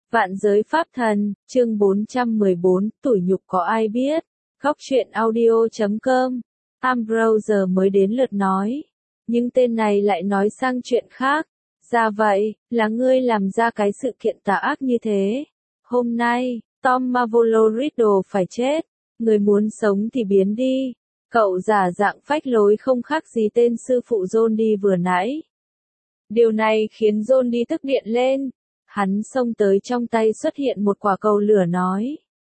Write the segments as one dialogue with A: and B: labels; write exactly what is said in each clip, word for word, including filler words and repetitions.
A: Vạn giới pháp thần, chương bốn trăm mười bốn, tủi nhục có ai biết. Góc truyện audio chấm com. Ambrose mới đến lượt nói. Nhưng tên này lại nói sang chuyện khác. Ra vậy, là ngươi làm ra cái sự kiện tà ác như thế. Hôm nay, Tom Marvolo Riddle phải chết. Người muốn sống thì biến đi. Cậu giả dạng phách lối không khác gì tên sư phụ John đi vừa nãy. Điều này khiến John đi tức điện lên. Hắn xông tới, trong tay xuất hiện một quả cầu lửa nói.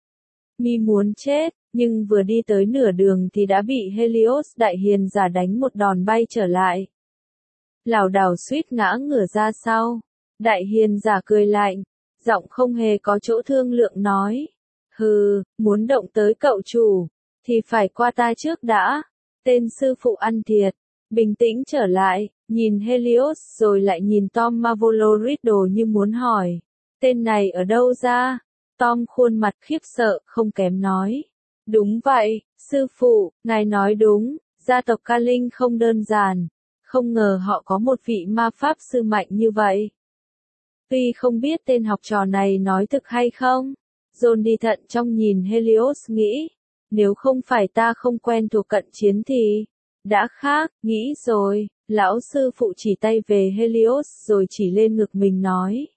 A: Mi muốn chết, nhưng vừa đi tới nửa đường thì đã bị Helios đại hiền giả đánh một đòn bay trở lại. Lảo đảo suýt ngã ngửa ra sau. Đại hiền giả cười lạnh, giọng không hề có chỗ thương lượng nói. Hừ, muốn động tới cậu chủ, thì phải qua ta trước đã. Tên sư phụ ăn thiệt, bình tĩnh trở lại. Nhìn Helios rồi lại nhìn Tom Marvolo Riddle như muốn hỏi. Tên này ở đâu ra? Tom khuôn mặt khiếp sợ, không kém nói. Đúng vậy, sư phụ, ngài nói đúng, gia tộc Ca Linh không đơn giản. Không ngờ họ có một vị ma pháp sư mạnh như vậy. Tuy không biết tên học trò này nói thực hay không. John đi thận trong nhìn Helios nghĩ. Nếu không phải ta không quen thuộc cận chiến thì... Đã khác, nghĩ rồi. Lão sư phụ chỉ tay về Helios rồi chỉ lên ngực mình nói.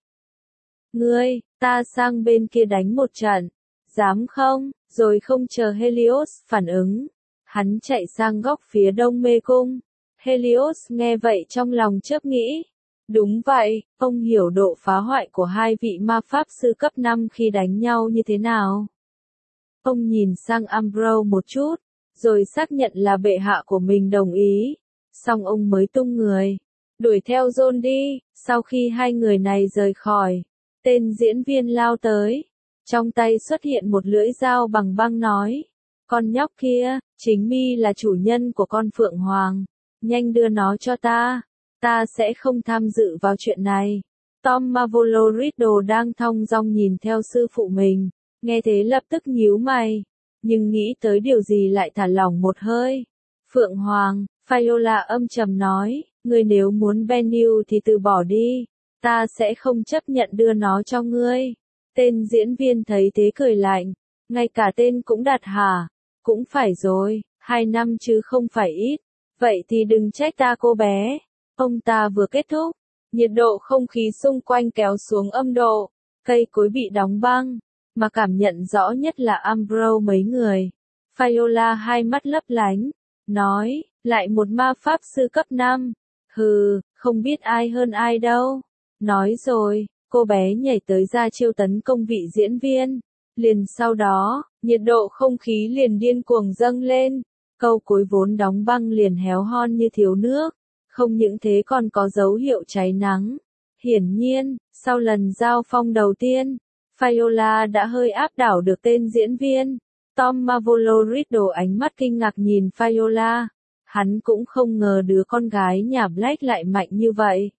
A: Ngươi, ta sang bên kia đánh một trận. Dám không? Rồi không chờ Helios phản ứng. Hắn chạy sang góc phía đông mê cung. Helios nghe vậy trong lòng chớp nghĩ. Đúng vậy, ông hiểu độ phá hoại của hai vị ma pháp sư cấp năm khi đánh nhau như thế nào. Ông nhìn sang Ambrose một chút, rồi xác nhận là bệ hạ của mình đồng ý. Xong ông mới tung người, đuổi theo John đi. Sau khi hai người này rời khỏi, tên diễn viên lao tới, trong tay xuất hiện một lưỡi dao bằng băng nói. Con nhóc kia, chính mi là chủ nhân của con Phượng Hoàng, nhanh đưa nó cho ta, ta sẽ không tham dự vào chuyện này. Tom Marvolo Riddle đang thong dong nhìn theo sư phụ mình, nghe thế lập tức nhíu mày, nhưng nghĩ tới điều gì lại thả lỏng một hơi. Phượng Hoàng, Viola âm trầm nói, ngươi nếu muốn Bennu thì từ bỏ đi, ta sẽ không chấp nhận đưa nó cho ngươi. Tên diễn viên thấy thế cười lạnh, ngay cả tên cũng đặt hả? Cũng phải rồi, hai năm chứ không phải ít, vậy thì đừng trách ta cô bé. Ông ta vừa kết thúc, nhiệt độ không khí xung quanh kéo xuống âm độ, cây cối bị đóng băng, mà cảm nhận rõ nhất là Ambrose mấy người. Viola hai mắt lấp lánh, nói, lại một ma pháp sư cấp năm. Hừ, không biết ai hơn ai đâu. Nói rồi, cô bé nhảy tới ra chiêu tấn công vị diễn viên. Liền sau đó, nhiệt độ không khí liền điên cuồng dâng lên. Câu cối vốn đóng băng liền héo hon như thiếu nước. Không những thế còn có dấu hiệu cháy nắng. Hiển nhiên, sau lần giao phong đầu tiên, Viola đã hơi áp đảo được tên diễn viên. Tom Marvolo Riddle ánh mắt kinh ngạc nhìn Viola. Hắn cũng không ngờ đứa con gái nhà Black lại mạnh như vậy.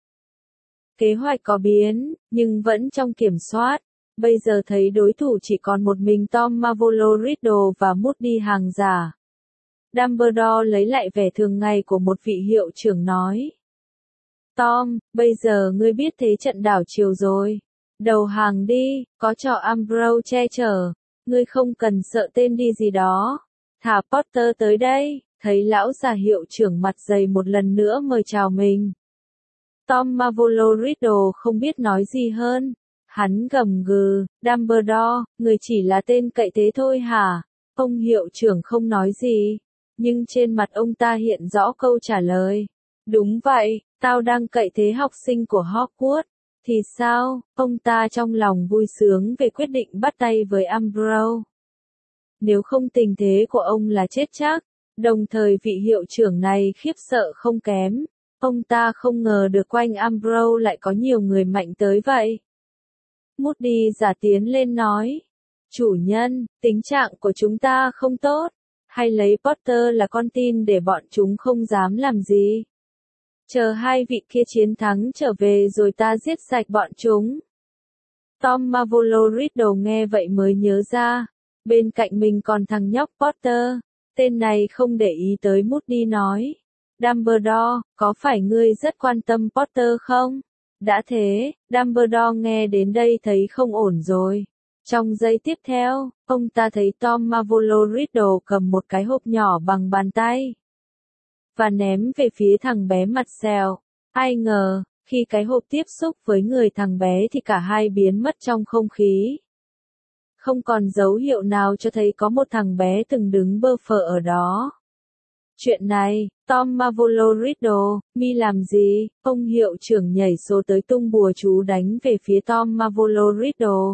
A: Kế hoạch có biến, nhưng vẫn trong kiểm soát. Bây giờ thấy đối thủ chỉ còn một mình Tom Marvolo Riddle và Moody hàng giả. Dumbledore lấy lại vẻ thường ngày của một vị hiệu trưởng nói. Tom, bây giờ ngươi biết thế trận đảo chiều rồi. Đầu hàng đi, có cho Ambrose che chở. Ngươi không cần sợ tên đi gì đó. Thả Potter tới đây. Thấy lão già hiệu trưởng mặt dày một lần nữa mời chào mình. Tom Marvolo Riddle không biết nói gì hơn. Hắn gầm gừ, Dumbledore, người chỉ là tên cậy thế thôi hả? Ông hiệu trưởng không nói gì. Nhưng trên mặt ông ta hiện rõ câu trả lời. Đúng vậy, tao đang cậy thế học sinh của Hogwarts. Thì sao? Ông ta trong lòng vui sướng về quyết định bắt tay với Ambrose. Nếu không tình thế của ông là chết chắc. Đồng thời vị hiệu trưởng này khiếp sợ không kém. Ông ta không ngờ được quanh Ambrose lại có nhiều người mạnh tới vậy. Moody giả tiến lên nói. Chủ nhân, tính trạng của chúng ta không tốt. Hay lấy Potter là con tin để bọn chúng không dám làm gì. Chờ hai vị kia chiến thắng trở về rồi ta giết sạch bọn chúng. Tom Marvolo Riddle nghe vậy mới nhớ ra. Bên cạnh mình còn thằng nhóc Potter. Tên này không để ý tới Moody nói. Dumbledore, có phải ngươi rất quan tâm Potter không? Đã thế, Dumbledore nghe đến đây thấy không ổn rồi. Trong giây tiếp theo, ông ta thấy Tom Marvolo Riddle cầm một cái hộp nhỏ bằng bàn tay và ném về phía thằng bé mặt sẹo. Ai ngờ, khi cái hộp tiếp xúc với người thằng bé thì cả hai biến mất trong không khí. Không còn dấu hiệu nào cho thấy có một thằng bé từng đứng bơ phờ ở đó. Chuyện này, Tom Marvolo Riddle, mi làm gì? Ông hiệu trưởng nhảy số tới tung bùa chú đánh về phía Tom Marvolo Riddle.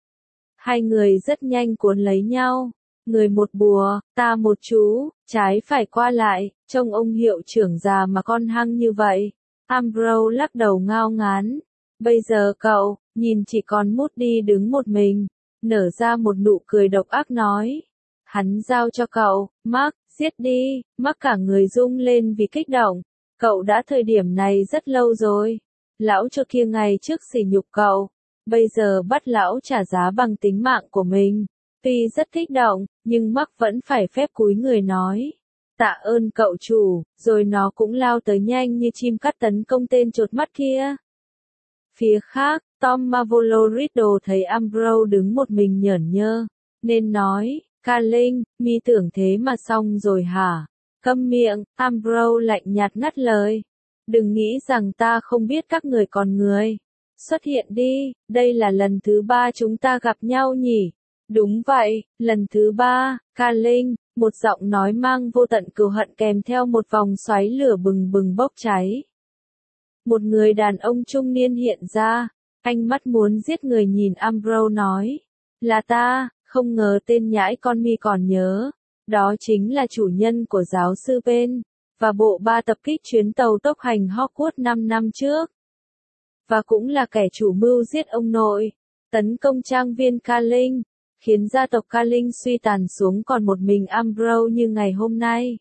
A: Hai người rất nhanh cuốn lấy nhau. Người một bùa, ta một chú, trái phải qua lại, trông ông hiệu trưởng già mà con hăng như vậy. Ambrose lắc đầu ngao ngán. Bây giờ cậu, nhìn chỉ còn Moody đứng một mình, nở ra một nụ cười độc ác nói. Hắn giao cho cậu, Mark, giết đi. Mark cả người rung lên vì kích động. Cậu đã thời điểm này rất lâu rồi. Lão cho kia ngày trước sỉ nhục cậu. Bây giờ bắt lão trả giá bằng tính mạng của mình. Tuy rất kích động, nhưng Mark vẫn phải phép cúi người nói. Tạ ơn cậu chủ, rồi nó cũng lao tới nhanh như chim cắt tấn công tên chột mắt kia. Phía khác, Tom Marvolo Riddle thấy Ambrose đứng một mình nhởn nhơ, nên nói, Carling, mi tưởng thế mà xong rồi hả? Câm miệng, Ambrose lạnh nhạt ngắt lời. Đừng nghĩ rằng ta không biết các người còn người. Xuất hiện đi, đây là lần thứ ba chúng ta gặp nhau nhỉ? Đúng vậy, lần thứ ba, Carling, một giọng nói mang vô tận cừu hận kèm theo một vòng xoáy lửa bừng bừng bốc cháy. Một người đàn ông trung niên hiện ra, ánh mắt muốn giết người nhìn Ambrose nói. Là ta, không ngờ tên nhãi con mi còn nhớ. Đó chính là chủ nhân của giáo sư Ben, và bộ ba tập kích chuyến tàu tốc hành Hogwarts năm năm trước. Và cũng là kẻ chủ mưu giết ông nội, tấn công trang viên Carling, khiến gia tộc Carling suy tàn xuống còn một mình Ambrose như ngày hôm nay.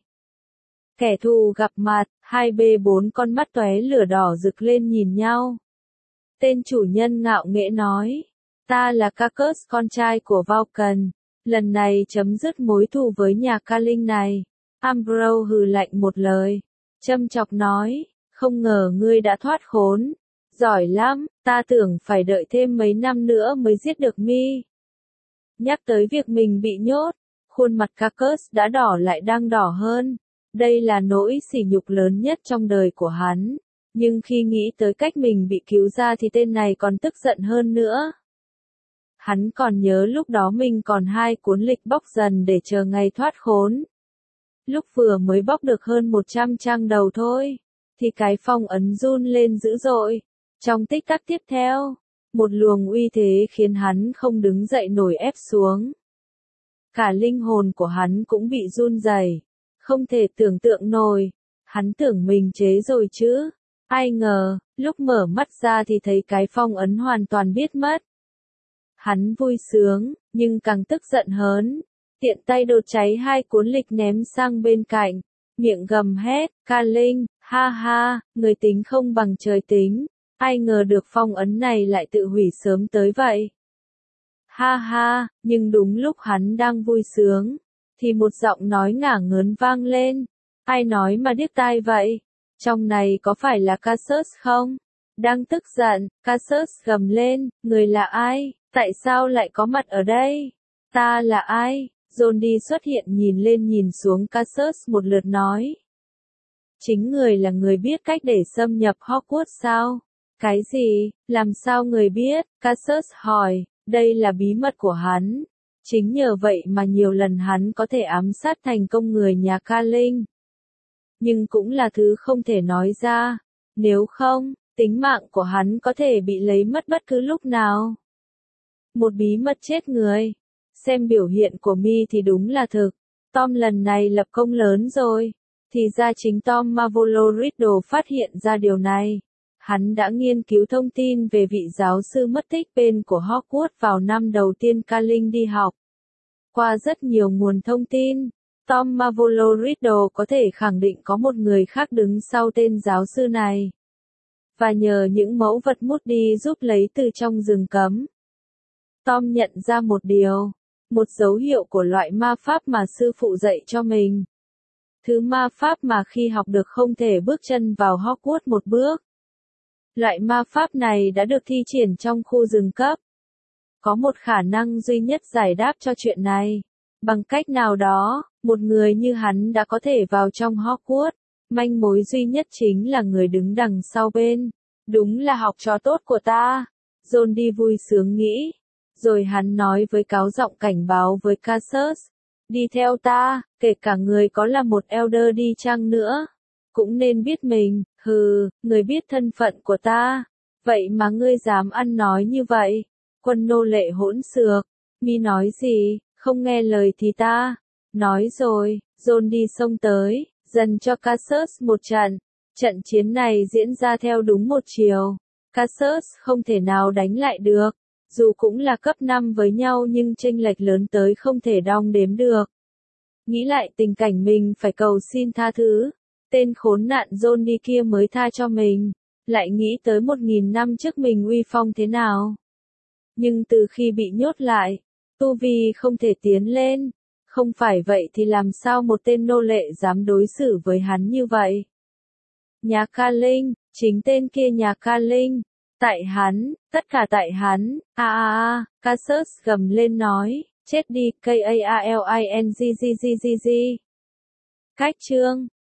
A: Kẻ thù gặp mặt, hai bê bốn con mắt tóe lửa đỏ rực lên nhìn nhau. Tên chủ nhân ngạo nghễ nói, ta là Cacus con trai của Vulcan, lần này chấm dứt mối thù với nhà Carling này. Ambrose hừ lạnh một lời, châm chọc nói, không ngờ ngươi đã thoát khốn. Giỏi lắm, ta tưởng phải đợi thêm mấy năm nữa mới giết được mi. Nhắc tới việc mình bị nhốt, khuôn mặt Cacus đã đỏ lại đang đỏ hơn. Đây là nỗi sỉ nhục lớn nhất trong đời của hắn. Nhưng khi nghĩ tới cách mình bị cứu ra thì tên này còn tức giận hơn nữa. Hắn còn nhớ lúc đó mình còn hai cuốn lịch bóc dần để chờ ngày thoát khốn. Lúc vừa mới bóc được hơn một trăm trang đầu thôi, thì cái phong ấn run lên dữ dội. Trong tích tắc tiếp theo, một luồng uy thế khiến hắn không đứng dậy nổi ép xuống. Cả linh hồn của hắn cũng bị run rẩy, không thể tưởng tượng nổi. Hắn tưởng mình chế rồi chứ. Ai ngờ, lúc mở mắt ra thì thấy cái phong ấn hoàn toàn biết mất. Hắn vui sướng, nhưng càng tức giận hơn. Tiện tay đột cháy hai cuốn lịch ném sang bên cạnh. Miệng gầm hét, Carling, ha ha, người tính không bằng trời tính. Ai ngờ được phong ấn này lại tự hủy sớm tới vậy. Ha ha, nhưng đúng lúc hắn đang vui sướng, thì một giọng nói ngả ngớn vang lên. Ai nói mà điếc tai vậy? Trong này có phải là Cassius không? Đang tức giận, Cassius gầm lên, người là ai? Tại sao lại có mặt ở đây? Ta là ai? Johnny xuất hiện nhìn lên nhìn xuống Cassius một lượt nói. Chính người là người biết cách để xâm nhập Hogwarts sao? Cái gì? Làm sao người biết? Cassius hỏi, đây là bí mật của hắn. Chính nhờ vậy mà nhiều lần hắn có thể ám sát thành công người nhà Carling. Nhưng cũng là thứ không thể nói ra. Nếu không, tính mạng của hắn có thể bị lấy mất bất cứ lúc nào. Một bí mật chết người. Xem biểu hiện của mi thì đúng là thực. Tom lần này lập công lớn rồi. Thì ra chính Tom Marvolo Riddle phát hiện ra điều này. Hắn đã nghiên cứu thông tin về vị giáo sư mất tích bên của Hogwarts vào năm đầu tiên Carling đi học. Qua rất nhiều nguồn thông tin, Tom Marvolo Riddle có thể khẳng định có một người khác đứng sau tên giáo sư này. Và nhờ những mẫu vật Moody giúp lấy từ trong rừng cấm, Tom nhận ra một điều, một dấu hiệu của loại ma pháp mà sư phụ dạy cho mình. Thứ ma pháp mà khi học được không thể bước chân vào Hogwarts một bước. Loại ma pháp này đã được thi triển trong khu rừng cấp. Có một khả năng duy nhất giải đáp cho chuyện này. Bằng cách nào đó, một người như hắn đã có thể vào trong Hogwarts. Manh mối duy nhất chính là người đứng đằng sau bên. Đúng là học trò tốt của ta. John đi vui sướng nghĩ. Rồi hắn nói với cáo giọng cảnh báo với Cassius. Đi theo ta, kể cả người có là một Elder đi chăng nữa. Cũng nên biết mình, hừ, người biết thân phận của ta. Vậy mà ngươi dám ăn nói như vậy. Quân nô lệ hỗn xược. Mi nói gì, không nghe lời thì ta. Nói rồi, John đi xông tới, dần cho Cassius một trận. Trận chiến này diễn ra theo đúng một chiều. Cassius không thể nào đánh lại được. Dù cũng là cấp năm với nhau nhưng chênh lệch lớn tới không thể đong đếm được. Nghĩ lại tình cảnh mình phải cầu xin tha thứ. Tên khốn nạn John đi kia mới tha cho mình. Lại nghĩ tới một nghìn năm trước mình uy phong thế nào. Nhưng từ khi bị nhốt lại, tu vi không thể tiến lên. Không phải vậy thì làm sao một tên nô lệ dám đối xử với hắn như vậy? Nhà Ca Linh, chính tên kia nhà Ca Linh. Tại hắn, tất cả tại hắn, a a a, Cassius gầm lên nói, chết đi, K A A L I N G G G G G. Cách chương